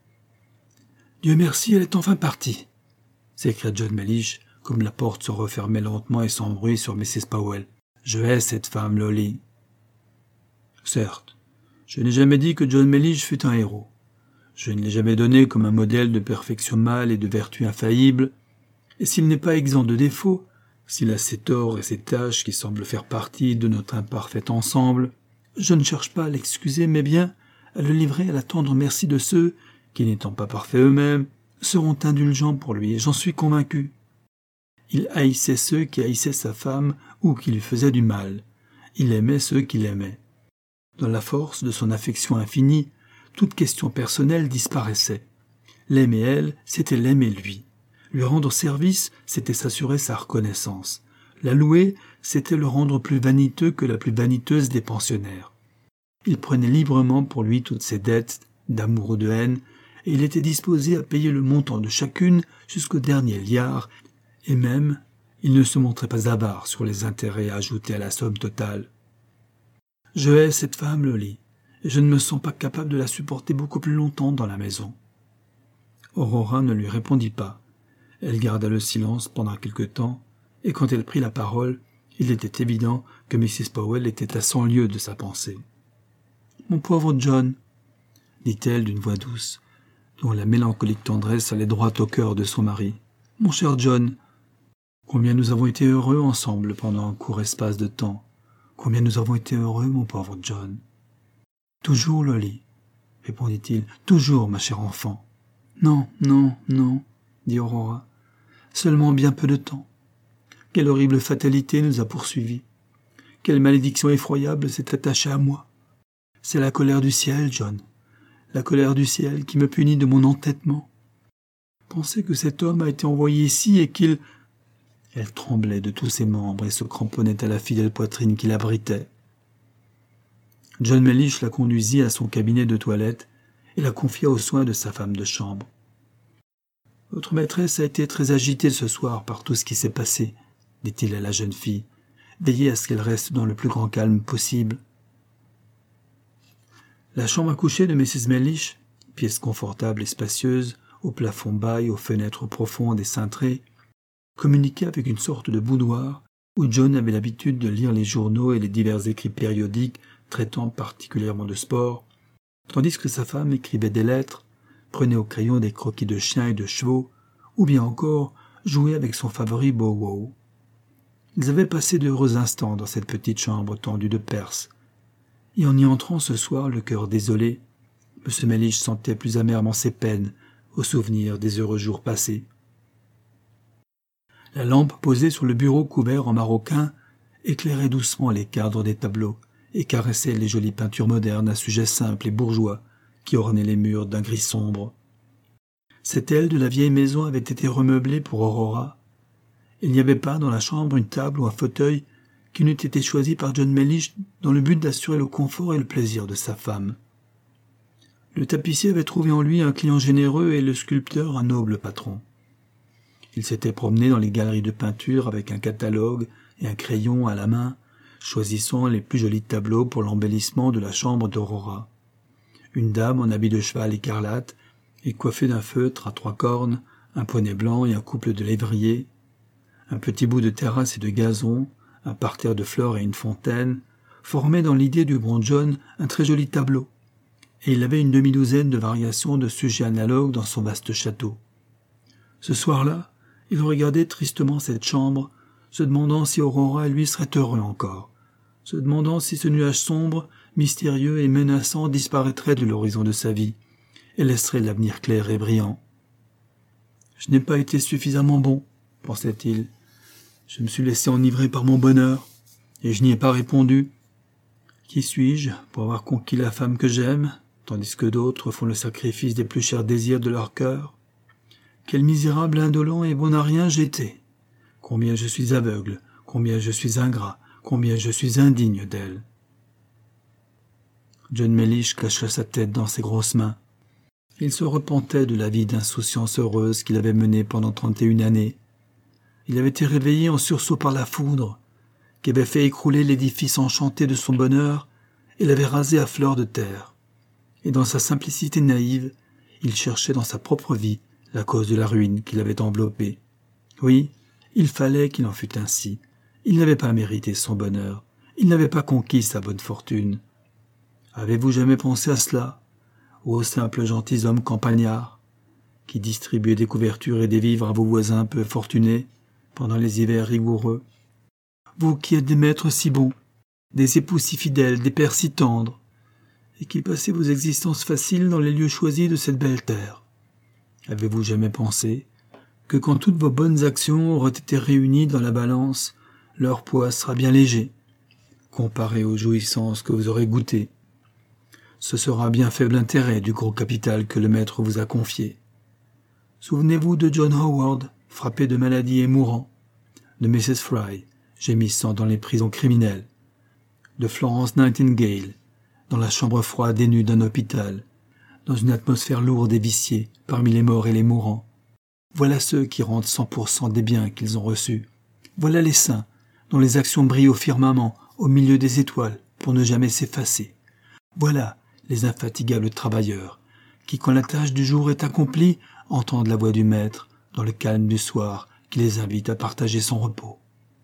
« Dieu merci, elle est enfin partie !» s'écria John Mellish, comme la porte se refermait lentement et sans bruit sur Missus Powell. « Je hais cette femme, Lolly. » Certes, je n'ai jamais dit que John Mellish fût un héros. Je ne l'ai jamais donné comme un modèle de perfection mâle et de vertu infaillible, et s'il n'est pas exempt de défauts, s'il a ses torts et ses tâches qui semblent faire partie de notre imparfait ensemble, je ne cherche pas à l'excuser, mais bien à le livrer à la tendre merci de ceux qui, n'étant pas parfaits eux-mêmes, seront indulgents pour lui, et j'en suis convaincu. Il haïssait ceux qui haïssaient sa femme ou qui lui faisaient du mal. Il aimait ceux qui l'aimaient. Dans la force de son affection infinie, toute question personnelle disparaissait. L'aimer elle, c'était l'aimer lui. Lui rendre service, c'était s'assurer sa reconnaissance. La louer, c'était le rendre plus vaniteux que la plus vaniteuse des pensionnaires. Il prenait librement pour lui toutes ses dettes, d'amour ou de haine, et il était disposé à payer le montant de chacune jusqu'au dernier liard, et même, il ne se montrait pas avare sur les intérêts ajoutés à la somme totale. Je hais cette femme, Lolly, et je ne me sens pas capable de la supporter beaucoup plus longtemps dans la maison. Aurora ne lui répondit pas. Elle garda le silence pendant quelque temps, et quand elle prit la parole, il était évident que Missus Powell était à cent lieues de sa pensée. « Mon pauvre John, » dit-elle d'une voix douce, dont la mélancolique tendresse allait droit au cœur de son mari. « Mon cher John, combien nous avons été heureux ensemble pendant un court espace de temps. Combien nous avons été heureux, mon pauvre John. »« Toujours, Lolly, » répondit-il, « toujours, ma chère enfant. »« Non, non, non, » dit Aurora, « seulement bien peu de temps. Quelle horrible fatalité nous a poursuivis. Quelle malédiction effroyable s'est attachée à moi. C'est la colère du ciel, John, la colère du ciel qui me punit de mon entêtement. Pensez que cet homme a été envoyé ici et qu'il... » Elle tremblait de tous ses membres et se cramponnait à la fidèle poitrine qui l'abritait. John Mellish la conduisit à son cabinet de toilette et la confia aux soins de sa femme de chambre. « Votre maîtresse a été très agitée ce soir par tout ce qui s'est passé, » dit-il à la jeune fille. « Veillez à ce qu'elle reste dans le plus grand calme possible. » La chambre à coucher de Missus Mellish, pièce confortable et spacieuse, au plafond bas et aux fenêtres profondes et cintrées, communiquait avec une sorte de boudoir où John avait l'habitude de lire les journaux et les divers écrits périodiques traitant particulièrement de sport, tandis que sa femme écrivait des lettres, prenait au crayon des croquis de chiens et de chevaux, ou bien encore jouait avec son favori Bow-wow. Ils avaient passé d'heureux instants dans cette petite chambre tendue de Perse, et en y entrant ce soir, le cœur désolé, M. Mellish sentait plus amèrement ses peines au souvenir des heureux jours passés. La lampe posée sur le bureau couvert en maroquin éclairait doucement les cadres des tableaux et caressait les jolies peintures modernes à sujets simples et bourgeois qui ornaient les murs d'un gris sombre. Cette aile de la vieille maison avait été remeublée pour Aurora. Il n'y avait pas dans la chambre une table ou un fauteuil qui n'eût été choisi par John Mellish dans le but d'assurer le confort et le plaisir de sa femme. Le tapissier avait trouvé en lui un client généreux et le sculpteur un noble patron. Il s'était promené dans les galeries de peinture avec un catalogue et un crayon à la main, choisissant les plus jolis tableaux pour l'embellissement de la chambre d'Aurora. Une dame en habit de cheval écarlate et coiffée d'un feutre à trois cornes, un poney blanc et un couple de lévriers, un petit bout de terrasse et de gazon, un parterre de fleurs et une fontaine, formaient dans l'idée du bon John un très joli tableau, et il avait une demi-douzaine de variations de sujets analogues dans son vaste château. Ce soir-là, il regardait tristement cette chambre, se demandant si Aurora et lui seraient heureux encore, se demandant si ce nuage sombre, mystérieux et menaçant disparaîtrait de l'horizon de sa vie, et laisserait l'avenir clair et brillant. « Je n'ai pas été suffisamment bon, » pensait-il. « Je me suis laissé enivrer par mon bonheur, et je n'y ai pas répondu. Qui suis-je pour avoir conquis la femme que j'aime, tandis que d'autres font le sacrifice des plus chers désirs de leur cœur? Quel misérable indolent et bon à rien j'étais! Combien je suis aveugle, combien je suis ingrat, combien je suis indigne d'elle. » John Mellish cacha sa tête dans ses grosses mains. Il se repentait de la vie d'insouciance heureuse qu'il avait menée pendant trente et une années. Il avait été réveillé en sursaut par la foudre, qui avait fait écrouler l'édifice enchanté de son bonheur et l'avait rasé à fleur de terre. Et dans sa simplicité naïve, il cherchait dans sa propre vie la cause de la ruine qui l'avait enveloppé. Oui, il fallait qu'il en fût ainsi. Il n'avait pas mérité son bonheur. Il n'avait pas conquis sa bonne fortune. Avez-vous jamais pensé à cela, ô simple gentilhomme campagnard, qui distribuez des couvertures et des vivres à vos voisins peu fortunés pendant les hivers rigoureux? Vous qui êtes des maîtres si bons, des époux si fidèles, des pères si tendres, et qui passez vos existences faciles dans les lieux choisis de cette belle terre. Avez-vous jamais pensé que quand toutes vos bonnes actions auraient été réunies dans la balance, leur poids sera bien léger, comparé aux jouissances que vous aurez goûtées? Ce sera bien faible intérêt du gros capital que le maître vous a confié. Souvenez-vous de John Howard, frappé de maladie et mourant, de Missus Fry, gémissant dans les prisons criminelles, de Florence Nightingale, dans la chambre froide et nue d'un hôpital, dans une atmosphère lourde et viciée, parmi les morts et les mourants. Voilà ceux qui rendent cent pour cent des biens qu'ils ont reçus. Voilà les saints, dont les actions brillent au firmament, au milieu des étoiles, pour ne jamais s'effacer. Voilà les infatigables travailleurs, qui, quand la tâche du jour est accomplie, entendent la voix du maître, dans le calme du soir, qui les invite à partager son repos.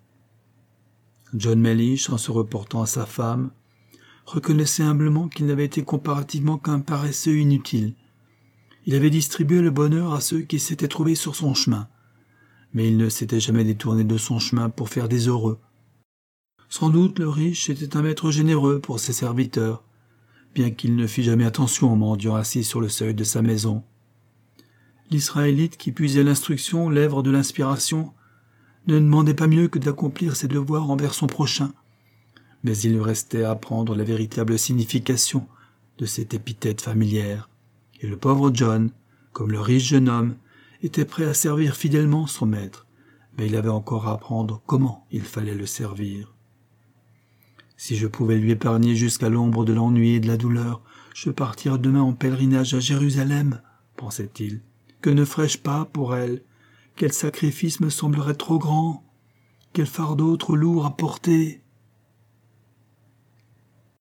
John Mellish, en se reportant à sa femme, reconnaissait humblement qu'il n'avait été comparativement qu'un paresseux inutile. Il avait distribué le bonheur à ceux qui s'étaient trouvés sur son chemin, mais il ne s'était jamais détourné de son chemin pour faire des heureux. Sans doute le riche était un maître généreux pour ses serviteurs, bien qu'il ne fît jamais attention aux mendiants assis sur le seuil de sa maison. L'Israélite qui puisait l'instruction, lèvre de l'inspiration, ne demandait pas mieux que d'accomplir ses devoirs envers son prochain, mais il lui restait à apprendre la véritable signification de cette épithète familière, et le pauvre John, comme le riche jeune homme, était prêt à servir fidèlement son maître, mais il avait encore à apprendre comment il fallait le servir. Si je pouvais lui épargner jusqu'à l'ombre de l'ennui et de la douleur, je partirais demain en pèlerinage à Jérusalem, pensait-il. Que ne ferais-je pas pour elle? Quel sacrifice me semblerait trop grand? Quel fardeau trop lourd à porter?